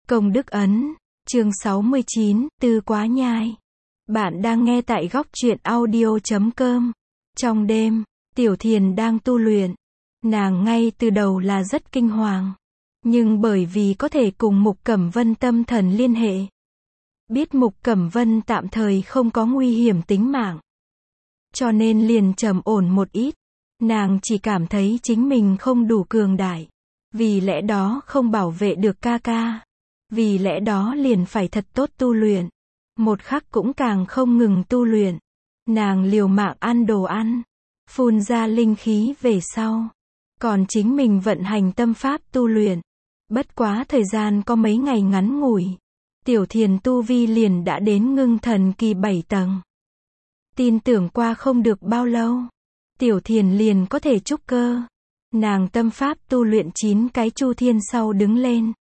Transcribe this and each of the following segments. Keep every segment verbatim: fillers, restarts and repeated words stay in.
Công đức ấn, chương sáu mươi chín, Tư Quá Nhai. Bạn đang nghe tại góc truyện audio chấm com. Trong đêm, Tiểu Thiền đang tu luyện. Nàng ngay từ đầu là rất kinh hoàng. Nhưng bởi vì có thể cùng Mục Cẩm Vân tâm thần liên hệ. Biết Mục Cẩm Vân tạm thời không có nguy hiểm tính mạng. Cho nên liền trầm ổn một ít. Nàng chỉ cảm thấy chính mình không đủ cường đại. Vì lẽ đó không bảo vệ được ca ca. Vì lẽ đó liền phải thật tốt tu luyện. Một khắc cũng càng không ngừng tu luyện. Nàng liều mạng ăn đồ ăn. Phun ra linh khí về sau. Còn chính mình vận hành tâm pháp tu luyện. Bất quá thời gian có mấy ngày ngắn ngủi. Tiểu Thiền tu vi liền đã đến ngưng thần kỳ bảy tầng. Tin tưởng qua không được bao lâu. Tiểu Thiền liền có thể trúc cơ. Nàng tâm pháp tu luyện chín cái chu thiên sau đứng lên.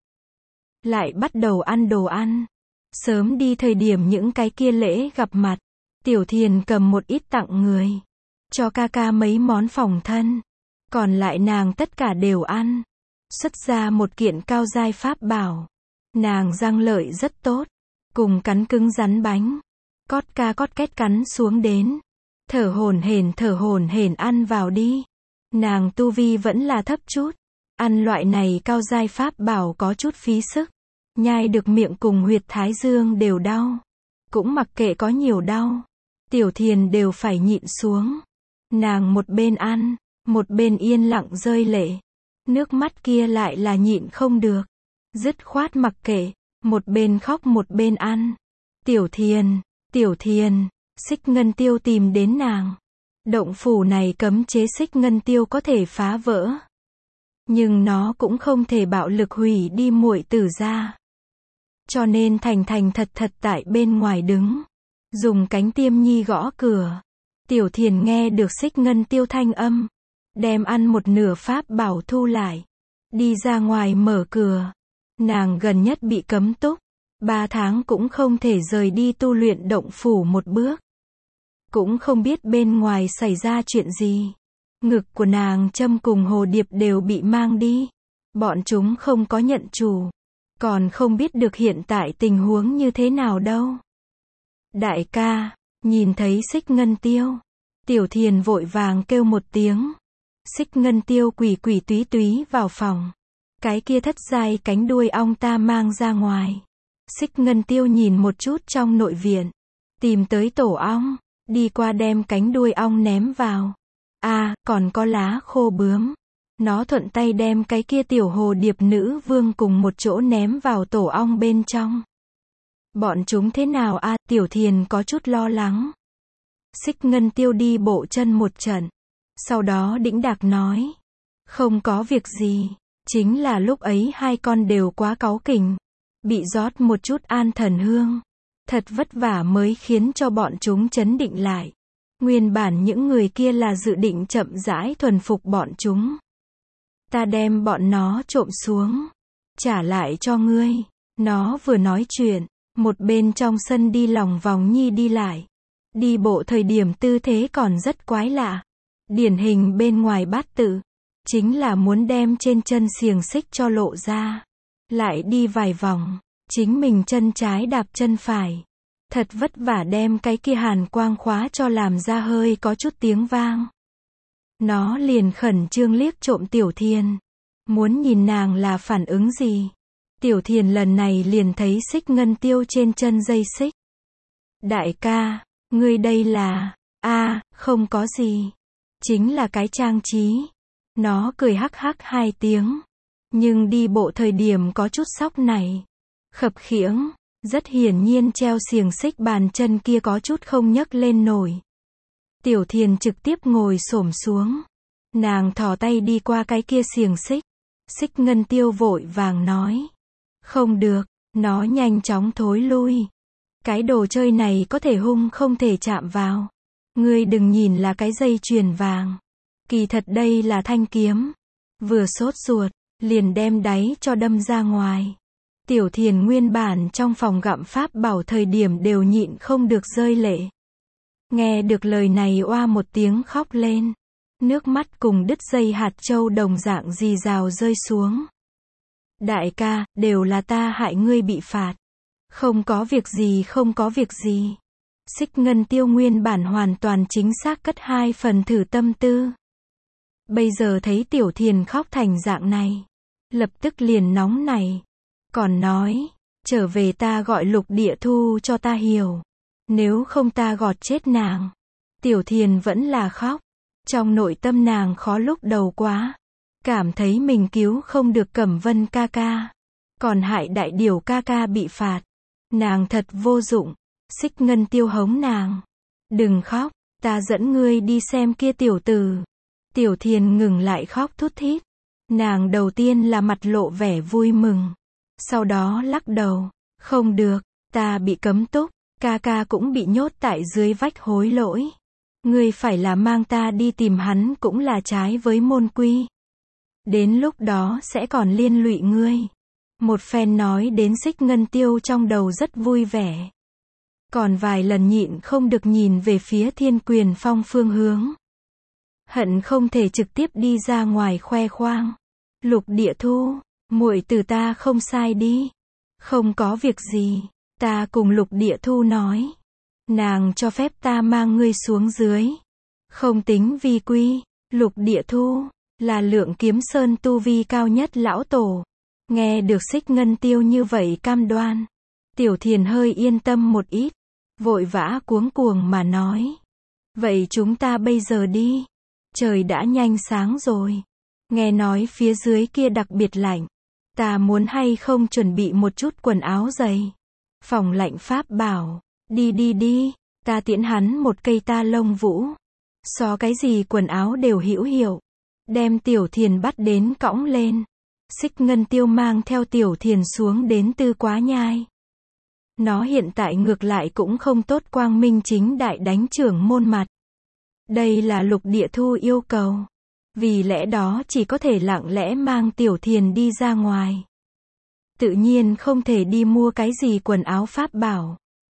Lại bắt đầu ăn đồ ăn. Sớm đi thời điểm những cái kia lễ gặp mặt. Tiểu Thiền cầm một ít tặng người. Cho ca ca mấy món phòng thân. Còn lại nàng tất cả đều ăn. Xuất ra một kiện cao giai pháp bảo. Nàng răng lợi rất tốt. Cùng cắn cứng rắn bánh. Cót ca cót két cắn xuống đến. Thở hổn hển thở hổn hển ăn vào đi. Nàng tu vi vẫn là thấp chút. Ăn loại này cao giai pháp bảo có chút phí sức. Nhai được miệng cùng huyệt thái dương đều đau. Cũng mặc kệ có nhiều đau. Tiểu Thiền đều phải nhịn xuống. Nàng một bên ăn, một bên yên lặng rơi lệ. Nước mắt kia lại là nhịn không được. Dứt khoát mặc kệ, một bên khóc một bên ăn. Tiểu Thiền, Tiểu Thiền, xích ngân tiêu tìm đến nàng. Động phủ này cấm chế xích ngân tiêu có thể phá vỡ. Nhưng nó cũng không thể bạo lực hủy đi muội tử ra. Cho nên thành thành thật thật tại bên ngoài đứng. Dùng cánh tiêm nhi gõ cửa. Tiểu Thiền nghe được xích ngân tiêu thanh âm. Đem ăn một nửa pháp bảo thu lại. Đi ra ngoài mở cửa. Nàng gần nhất bị cấm túc. Ba tháng cũng không thể rời đi tu luyện động phủ một bước. Cũng không biết bên ngoài xảy ra chuyện gì. Ngực của nàng châm cùng hồ điệp đều bị mang đi. Bọn chúng không có nhận chủ. Còn không biết được hiện tại tình huống như thế nào đâu. Đại ca, nhìn thấy xích ngân tiêu. Tiểu Thiền vội vàng kêu một tiếng. Xích ngân tiêu quỷ quỷ túy túy vào phòng. Cái kia thất giai cánh đuôi ong ta mang ra ngoài. Xích ngân tiêu nhìn một chút trong nội viện. Tìm tới tổ ong. Đi qua đem cánh đuôi ong ném vào. À, còn có lá khô bướm. Nó thuận tay đem cái kia tiểu hồ điệp nữ vương cùng một chỗ ném vào tổ ong bên trong. Bọn chúng thế nào a? À, Tiểu Thiền có chút lo lắng. Xích ngân tiêu đi bộ chân một trận. Sau đó đĩnh đạc nói. Không có việc gì. Chính là lúc ấy hai con đều quá cáu kỉnh. Bị rót một chút an thần hương. Thật vất vả mới khiến cho bọn chúng chấn định lại. Nguyên bản những người kia là dự định chậm rãi thuần phục bọn chúng. Ta đem bọn nó trộm xuống. Trả lại cho ngươi. Nó vừa nói chuyện. Một bên trong sân đi lòng vòng nhi đi lại. Đi bộ thời điểm tư thế còn rất quái lạ. Điển hình bên ngoài bát tự. Chính là muốn đem trên chân xiềng xích cho lộ ra. Lại đi vài vòng. Chính mình chân trái đạp chân phải. Thật vất vả đem cái kia hàn quang khóa cho làm ra hơi có chút tiếng vang. Nó liền khẩn trương liếc trộm Tiểu Thiền. Muốn nhìn nàng là phản ứng gì. Tiểu Thiền lần này liền thấy xích ngân tiêu trên chân dây xích. Đại ca, ngươi đây là... a không có gì. Chính là cái trang trí. Nó cười hắc hắc hai tiếng. Nhưng đi bộ thời điểm có chút sóc này. Khập khiễng. Rất hiển nhiên treo xiềng xích bàn chân kia có chút không nhấc lên nổi. Tiểu Thiền trực tiếp ngồi xổm xuống. Nàng thò tay đi qua cái kia xiềng xích. Xích ngân tiêu vội vàng nói. Không được, nó nhanh chóng thối lui. Cái đồ chơi này có thể hung không thể chạm vào. Ngươi đừng nhìn là cái dây chuyền vàng. Kỳ thật đây là thanh kiếm. Vừa sốt ruột, liền đem đáy cho đâm ra ngoài. Tiểu Thiền nguyên bản trong phòng gặm pháp bảo thời điểm đều nhịn không được rơi lệ. Nghe được lời này oa một tiếng khóc lên. Nước mắt cùng đứt dây hạt châu đồng dạng rì rào rơi xuống. Đại ca, đều là ta hại ngươi bị phạt. Không có việc gì không có việc gì. Xích Ngân Tiêu nguyên bản hoàn toàn chính xác cất hai phần thử tâm tư. Bây giờ thấy Tiểu Thiền khóc thành dạng này. Lập tức liền nóng này. Còn nói, trở về ta gọi Lục Địa Thu cho ta hiểu. Nếu không ta gọt chết nàng. Tiểu Thiền vẫn là khóc. Trong nội tâm nàng khó lúc đầu quá. Cảm thấy mình cứu không được Cẩm Vân ca ca. Còn hại Đại Điểu ca ca bị phạt. Nàng thật vô dụng. Xích Ngân Tiêu hống nàng. Đừng khóc, ta dẫn ngươi đi xem kia tiểu tử. Tiểu Thiền ngừng lại khóc thút thít. Nàng đầu tiên là mặt lộ vẻ vui mừng. Sau đó lắc đầu. Không được, ta bị cấm túc. Ca ca cũng bị nhốt tại dưới vách hối lỗi. Ngươi phải là mang ta đi tìm hắn cũng là trái với môn quy. Đến lúc đó sẽ còn liên lụy ngươi. Một phen nói đến Xích Ngân Tiêu trong đầu rất vui vẻ. Còn vài lần nhịn không được nhìn về phía Thiên Quyền Phong phương hướng. Hận không thể trực tiếp đi ra ngoài khoe khoang. Lục Địa Thu, muội từ ta không sai đi. Không có việc gì, ta cùng Lục Địa Thu nói. Nàng cho phép ta mang ngươi xuống dưới. Không tính vi quy, Lục Địa Thu, là Lượng Kiếm Sơn tu vi cao nhất lão tổ. Nghe được Xích Ngân Tiêu như vậy cam đoan. Tiểu Thiền hơi yên tâm một ít. Vội vã cuống cuồng mà nói. Vậy chúng ta bây giờ đi. Trời đã nhanh sáng rồi. Nghe nói phía dưới kia đặc biệt lạnh. Ta muốn hay không chuẩn bị một chút quần áo dày. Phòng lạnh pháp bảo. Đi đi đi. Ta tiễn hắn một cây ta lông vũ. So cái gì quần áo đều hữu hiệu. Đem Tiểu Thiền bắt đến cõng lên. Xích Ngân Tiêu mang theo Tiểu Thiền xuống đến Tư Quá Nhai. Nó hiện tại ngược lại cũng không tốt quang minh chính đại đánh trưởng môn mặt. Đây là Lục Địa Thu yêu cầu. Vì lẽ đó chỉ có thể lặng lẽ mang Tiểu Thiền đi ra ngoài. Tự nhiên không thể đi mua cái gì quần áo pháp bảo.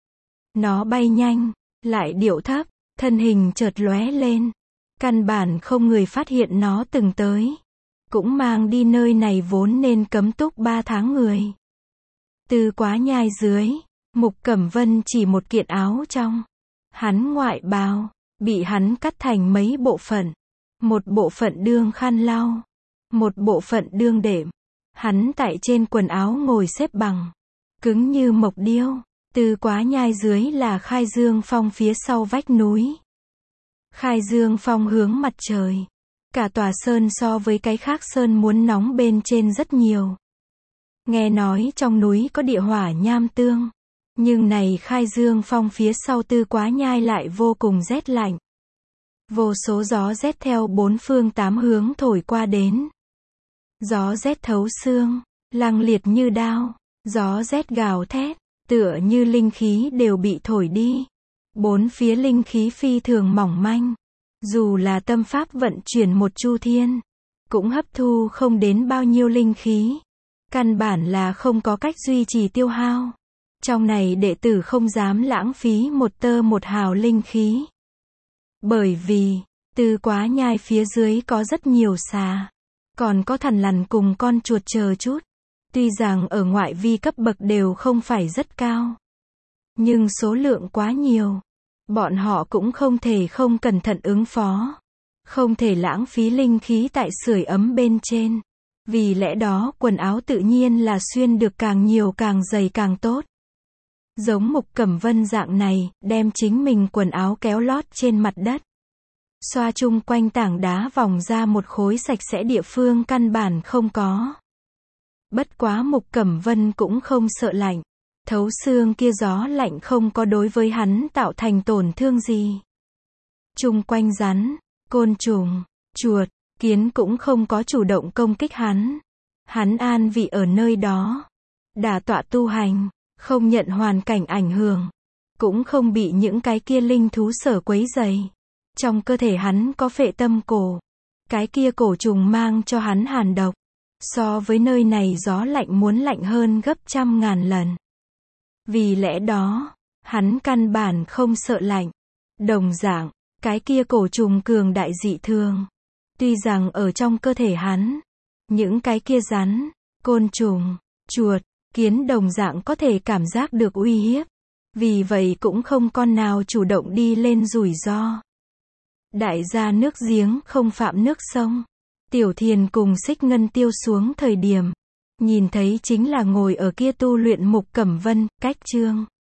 Nó bay nhanh, lại điệu thấp, thân hình chợt lóe lên. Căn bản không người phát hiện nó từng tới. Cũng mang đi nơi này vốn nên cấm túc ba tháng người. Tư Quá Nhai dưới, Mục Cẩm Vân chỉ một kiện áo trong. Hắn ngoại bào, bị hắn cắt thành mấy bộ phận. Một bộ phận đương khăn lau. Một bộ phận đương đệm. Hắn tại trên quần áo ngồi xếp bằng. Cứng như mộc điêu. Tư Quá Nhai dưới là Khai Dương Phong phía sau vách núi. Khai Dương Phong hướng mặt trời. Cả tòa sơn so với cái khác sơn muốn nóng bên trên rất nhiều. Nghe nói trong núi có địa hỏa nham tương. Nhưng này Khai Dương Phong phía sau Tư Quá Nhai lại vô cùng rét lạnh. Vô số gió rét theo bốn phương tám hướng thổi qua đến. Gió rét thấu xương, lăng liệt như đao. Gió rét gào thét, tựa như linh khí đều bị thổi đi. Bốn phía linh khí phi thường mỏng manh. Dù là tâm pháp vận chuyển một chu thiên, cũng hấp thu không đến bao nhiêu linh khí. Căn bản là không có cách duy trì tiêu hao. Trong này đệ tử không dám lãng phí một tơ một hào linh khí. Bởi vì, Tư Quá Nhai phía dưới có rất nhiều xà. Còn có thằn lằn cùng con chuột chờ chút. Tuy rằng ở ngoại vi cấp bậc đều không phải rất cao. Nhưng số lượng quá nhiều. Bọn họ cũng không thể không cẩn thận ứng phó. Không thể lãng phí linh khí tại sưởi ấm bên trên. Vì lẽ đó quần áo tự nhiên là xuyên được càng nhiều càng dày càng tốt. Giống Mục Cẩm Vân dạng này, đem chính mình quần áo kéo lót trên mặt đất. Xoa chung quanh tảng đá vòng ra một khối sạch sẽ địa phương căn bản không có. Bất quá Mục Cẩm Vân cũng không sợ lạnh. Thấu xương kia gió lạnh không có đối với hắn tạo thành tổn thương gì. Chung quanh rắn, côn trùng, chuột, kiến cũng không có chủ động công kích hắn. Hắn an vị ở nơi đó. Đả tọa tu hành, không nhận hoàn cảnh ảnh hưởng. Cũng không bị những cái kia linh thú sở quấy rầy. Trong cơ thể hắn có phệ tâm cổ. Cái kia cổ trùng mang cho hắn hàn độc. So với nơi này gió lạnh muốn lạnh hơn gấp trăm ngàn lần. Vì lẽ đó, hắn căn bản không sợ lạnh. Đồng dạng, cái kia cổ trùng cường đại dị thường. Tuy rằng ở trong cơ thể hắn, những cái kia rắn, Côn trùng, chuột, kiến đồng dạng có thể cảm giác được uy hiếp. Vì vậy cũng không con nào chủ động đi lên rủi ro. Đại gia nước giếng không phạm nước sông. Tiểu Thiền cùng Xích Ngân Tiêu xuống thời điểm nhìn thấy chính là ngồi ở kia tu luyện Mục Cẩm Vân, cách chương